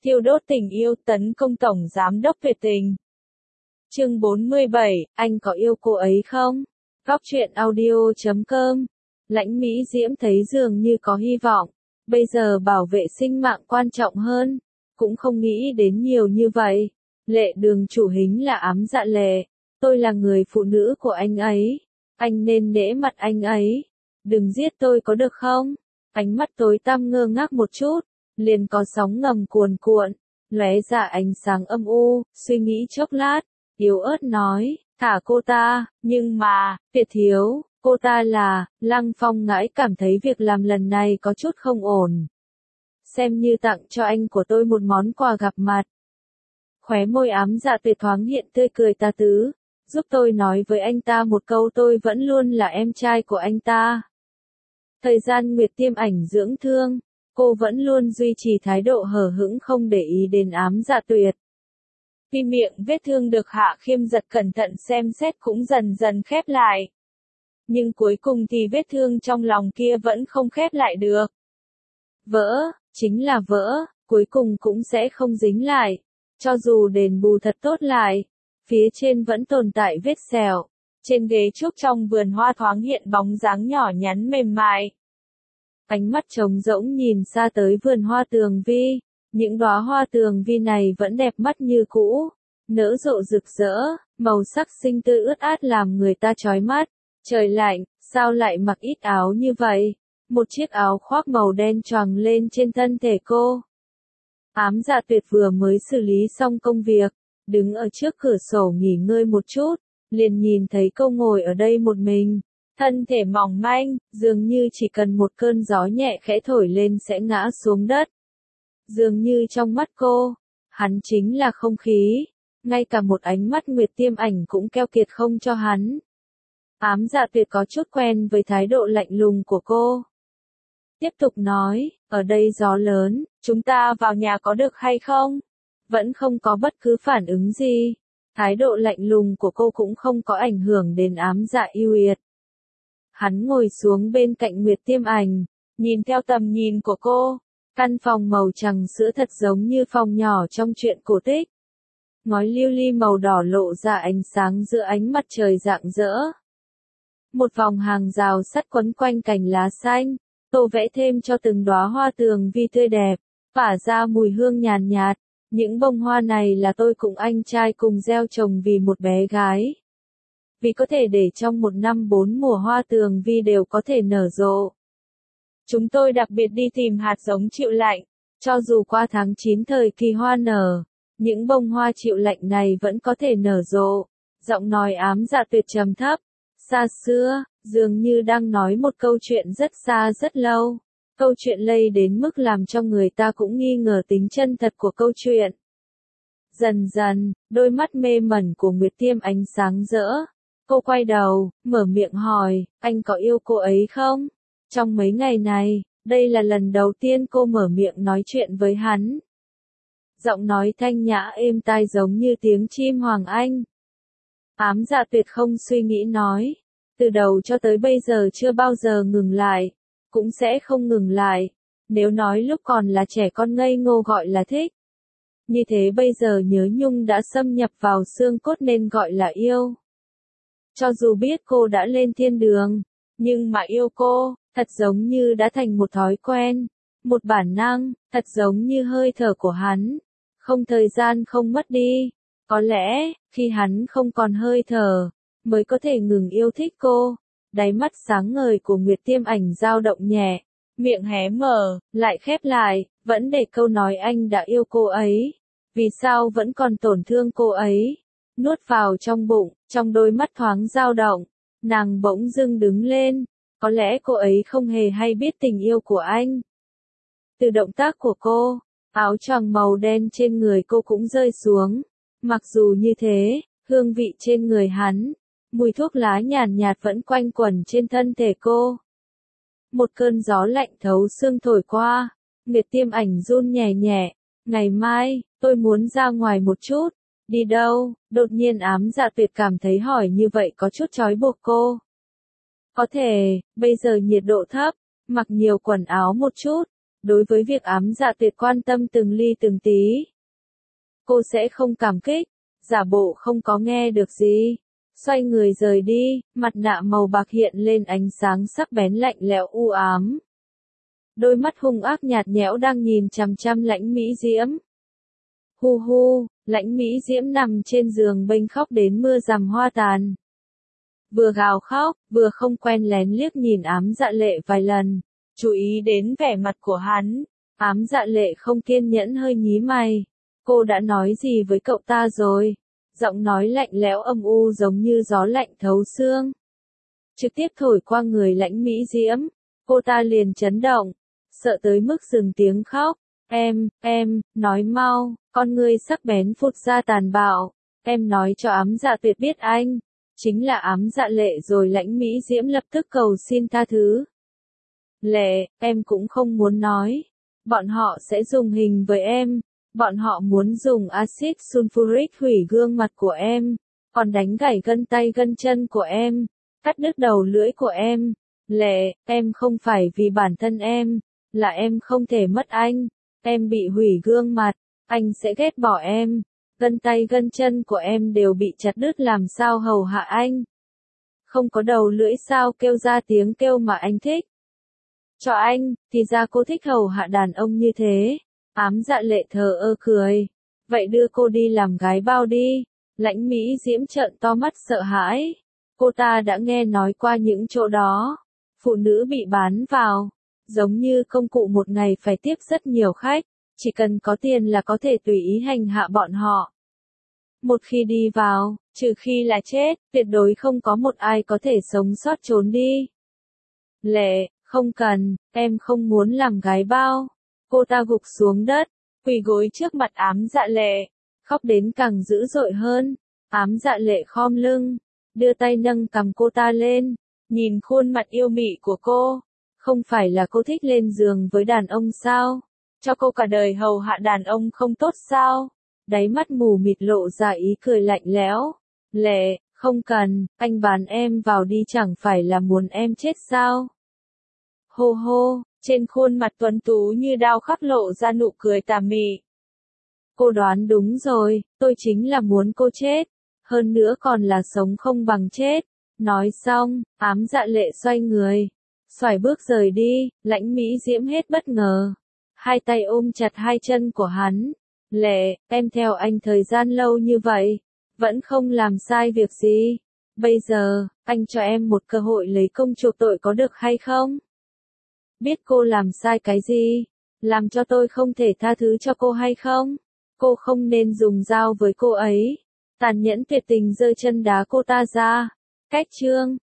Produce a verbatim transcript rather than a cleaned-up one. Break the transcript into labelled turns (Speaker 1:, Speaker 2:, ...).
Speaker 1: Thiêu đốt tình yêu tấn công tổng giám đốc tuyệt tình. Chương bốn mươi bảy, anh có yêu cô ấy không? Góc truyện audio chấm com. Lãnh Mỹ Diễm thấy dường như có hy vọng. Bây giờ bảo vệ sinh mạng quan trọng hơn. Cũng không nghĩ đến nhiều như vậy. Lệ Đường chủ hính là ám dạ lệ. Tôi là người phụ nữ của anh ấy. Anh nên nể mặt anh ấy. Đừng giết tôi có được không? Ánh mắt tối tăm ngơ ngác một chút. Liền có sóng ngầm cuồn cuộn. Lóe ra ánh sáng âm u. Suy nghĩ chốc lát. Yếu ớt nói. Thả cô ta. Nhưng mà, Tuyệt thiếu. Cô ta là, Lăng Phong ngãi cảm thấy việc làm lần này có chút không ổn. Xem như tặng cho anh của tôi một món quà gặp mặt. Khóe môi ám dạ Tuyệt thoáng hiện tươi cười tà tứ. Giúp tôi nói với anh ta một câu, tôi vẫn luôn là em trai của anh ta. Thời gian Nguyệt tiêm ảnh dưỡng thương, cô vẫn luôn duy trì thái độ hờ hững không để ý đến ám dạ Tuyệt. Khi miệng vết thương được Hạ Khiêm giật cẩn thận xem xét cũng dần dần khép lại. Nhưng cuối cùng thì vết thương trong lòng kia vẫn không khép lại được. Vỡ, chính là vỡ, cuối cùng cũng sẽ không dính lại. Cho dù đền bù thật tốt lại, phía trên vẫn tồn tại vết sẹo. Trên ghế trúc trong vườn hoa thoáng hiện bóng dáng nhỏ nhắn mềm mại. Ánh mắt trống rỗng nhìn xa tới vườn hoa tường vi. Những đóa hoa tường vi này vẫn đẹp mắt như cũ. Nở rộ rực rỡ, màu sắc xinh tươi ướt át làm người ta chói mắt. Trời lạnh, sao lại mặc ít áo như vậy? Một chiếc áo khoác màu đen choàng lên trên thân thể cô. Ám dạ Tuyệt vừa mới xử lý xong công việc, đứng ở trước cửa sổ nghỉ ngơi một chút, liền nhìn thấy cô ngồi ở đây một mình. Thân thể mỏng manh, dường như chỉ cần một cơn gió nhẹ khẽ thổi lên sẽ ngã xuống đất. Dường như trong mắt cô, hắn chính là không khí, ngay cả một ánh mắt Nguyệt tiêm ảnh cũng keo kiệt không cho hắn. Ám dạ Tuyệt có chút quen với thái độ lạnh lùng của cô. Tiếp tục nói, ở đây gió lớn, chúng ta vào nhà có được hay không? Vẫn không có bất cứ phản ứng gì. Thái độ lạnh lùng của cô cũng không có ảnh hưởng đến ám dạ yêu Yệt. Hắn ngồi xuống bên cạnh Nguyệt tiêm ảnh, nhìn theo tầm nhìn của cô. Căn phòng màu trắng sữa thật giống như phòng nhỏ trong truyện cổ tích. Ngói lưu ly màu đỏ lộ ra ánh sáng giữa ánh mặt trời rạng rỡ. Một vòng hàng rào sắt quấn quanh cành lá xanh, tô vẽ thêm cho từng đóa hoa tường vi tươi đẹp, phả ra mùi hương nhàn nhạt. Những bông hoa này là tôi cùng anh trai cùng gieo trồng vì một bé gái. Vì có thể để trong một năm bốn mùa hoa tường vi đều có thể nở rộ. Chúng tôi đặc biệt đi tìm hạt giống chịu lạnh, cho dù qua tháng chín thời kỳ hoa nở, những bông hoa chịu lạnh này vẫn có thể nở rộ. Giọng nói ám dạ Tuyệt trầm thấp, xa xưa, dường như đang nói một câu chuyện rất xa rất lâu. Câu chuyện lây đến mức làm cho người ta cũng nghi ngờ tính chân thật của câu chuyện. Dần dần, đôi mắt mê mẩn của Nguyệt tiêm ánh sáng rỡ. Cô quay đầu, mở miệng hỏi, anh có yêu cô ấy không? Trong mấy ngày này, đây là lần đầu tiên cô mở miệng nói chuyện với hắn. Giọng nói thanh nhã êm tai giống như tiếng chim hoàng anh. Ám dạ Tuyệt không suy nghĩ nói. Từ đầu cho tới bây giờ chưa bao giờ ngừng lại. Cũng sẽ không ngừng lại. Nếu nói lúc còn là trẻ con ngây ngô gọi là thích. Như thế bây giờ nhớ nhung đã xâm nhập vào xương cốt nên gọi là yêu. Cho dù biết cô đã lên thiên đường, nhưng mà yêu cô, thật giống như đã thành một thói quen, một bản năng, thật giống như hơi thở của hắn. Không thời gian không mất đi. Có lẽ, khi hắn không còn hơi thở, mới có thể ngừng yêu thích cô. Đáy mắt sáng ngời của Nguyệt tiêm ảnh dao động nhẹ, miệng hé mở, lại khép lại, vẫn để câu nói anh đã yêu cô ấy. Vì sao vẫn còn tổn thương cô ấy? Nuốt vào trong bụng, trong đôi mắt thoáng dao động, nàng bỗng dưng đứng lên. Có lẽ cô ấy không hề hay biết tình yêu của anh. Từ động tác của cô, áo choàng màu đen trên người cô cũng rơi xuống. Mặc dù như thế, hương vị trên người hắn, mùi thuốc lá nhàn nhạt vẫn quanh quẩn trên thân thể cô. Một cơn gió lạnh thấu xương thổi qua, Nguyệt tiêm ảnh run nhẹ nhẹ. Ngày mai, tôi muốn ra ngoài một chút. Đi đâu? Đột nhiên ám dạ Tuyệt cảm thấy hỏi như vậy có chút trói buộc cô. Có thể, bây giờ nhiệt độ thấp, mặc nhiều quần áo một chút, đối với việc ám dạ tuyệt quan tâm từng ly từng tí. Cô sẽ không cảm kích, giả bộ không có nghe được gì. Xoay người rời đi, mặt nạ màu bạc hiện lên ánh sáng sắc bén lạnh lẽo u ám. Đôi mắt hung ác nhạt nhẽo đang nhìn chằm chằm Lãnh Mỹ Diễm. Hu hu, Lãnh Mỹ Diễm nằm trên giường bênh khóc đến mưa rằm hoa tàn. Vừa gào khóc, vừa không quen lén liếc nhìn Ám Dạ Lệ vài lần, chú ý đến vẻ mặt của hắn. Ám Dạ Lệ không kiên nhẫn hơi nhí mày. Cô đã nói gì với cậu ta rồi? Giọng nói lạnh lẽo âm u giống như gió lạnh thấu xương. Trực tiếp thổi qua người Lãnh Mỹ Diễm. Cô ta liền chấn động, sợ tới mức dừng tiếng khóc. Em, em, nói mau, con ngươi sắc bén phụt ra tàn bạo. Em nói cho Ám Dạ Tuyệt biết anh chính là Ám Dạ Lệ rồi. Lãnh Mỹ Diễm lập tức cầu xin tha thứ. Lệ, em cũng không muốn nói. Bọn họ sẽ dùng hình với em. Bọn họ muốn dùng axit sulfuric hủy gương mặt của em, còn đánh gãy gân tay gân chân của em, cắt đứt đầu lưỡi của em. Lệ, em không phải vì bản thân em, là em không thể mất anh. Em bị hủy gương mặt, anh sẽ ghét bỏ em. Gân tay gân chân của em đều bị chặt đứt, làm sao hầu hạ anh? Không có đầu lưỡi sao kêu ra tiếng kêu mà anh thích? Cho anh, thì ra cô thích hầu hạ đàn ông như thế. Ám Dạ Lệ thờ ơ cười. Vậy đưa cô đi làm gái bao đi. Lãnh Mỹ Diễm trợn to mắt sợ hãi. Cô ta đã nghe nói qua những chỗ đó. Phụ nữ bị bán vào, giống như công cụ một ngày phải tiếp rất nhiều khách. Chỉ cần có tiền là có thể tùy ý hành hạ bọn họ. Một khi đi vào, trừ khi là chết, tuyệt đối không có một ai có thể sống sót trốn đi. Lệ, không cần, em không muốn làm gái bao. Cô ta gục xuống đất, quỳ gối trước mặt Ám Dạ Lệ, khóc đến càng dữ dội hơn. Ám Dạ Lệ khom lưng, đưa tay nâng cằm cô ta lên, nhìn khuôn mặt yêu mị của cô. Không phải là cô thích lên giường với đàn ông sao? Cho cô cả đời hầu hạ đàn ông không tốt sao? Đáy mắt mù mịt lộ ra ý cười lạnh lẽo. Lệ, không cần, anh bán em vào đi, chẳng phải là muốn em chết sao? Hô hô. Trên khuôn mặt tuấn tú như đao khắc lộ ra nụ cười tà mị. Cô đoán đúng rồi, tôi chính là muốn cô chết. Hơn nữa còn là sống không bằng chết. Nói xong, Ám Dạ Lệ xoay người, xoài bước rời đi. Lãnh Mỹ Diễm hết bất ngờ. Hai tay ôm chặt hai chân của hắn. Lệ, em theo anh thời gian lâu như vậy, vẫn không làm sai việc gì. Bây giờ, anh cho em một cơ hội lấy công chuộc tội có được hay không? Biết cô làm sai cái gì, làm cho tôi không thể tha thứ cho cô hay không? Cô không nên dùng dao với cô ấy. Tàn nhẫn tuyệt tình giơ chân đá cô ta ra. Cách chương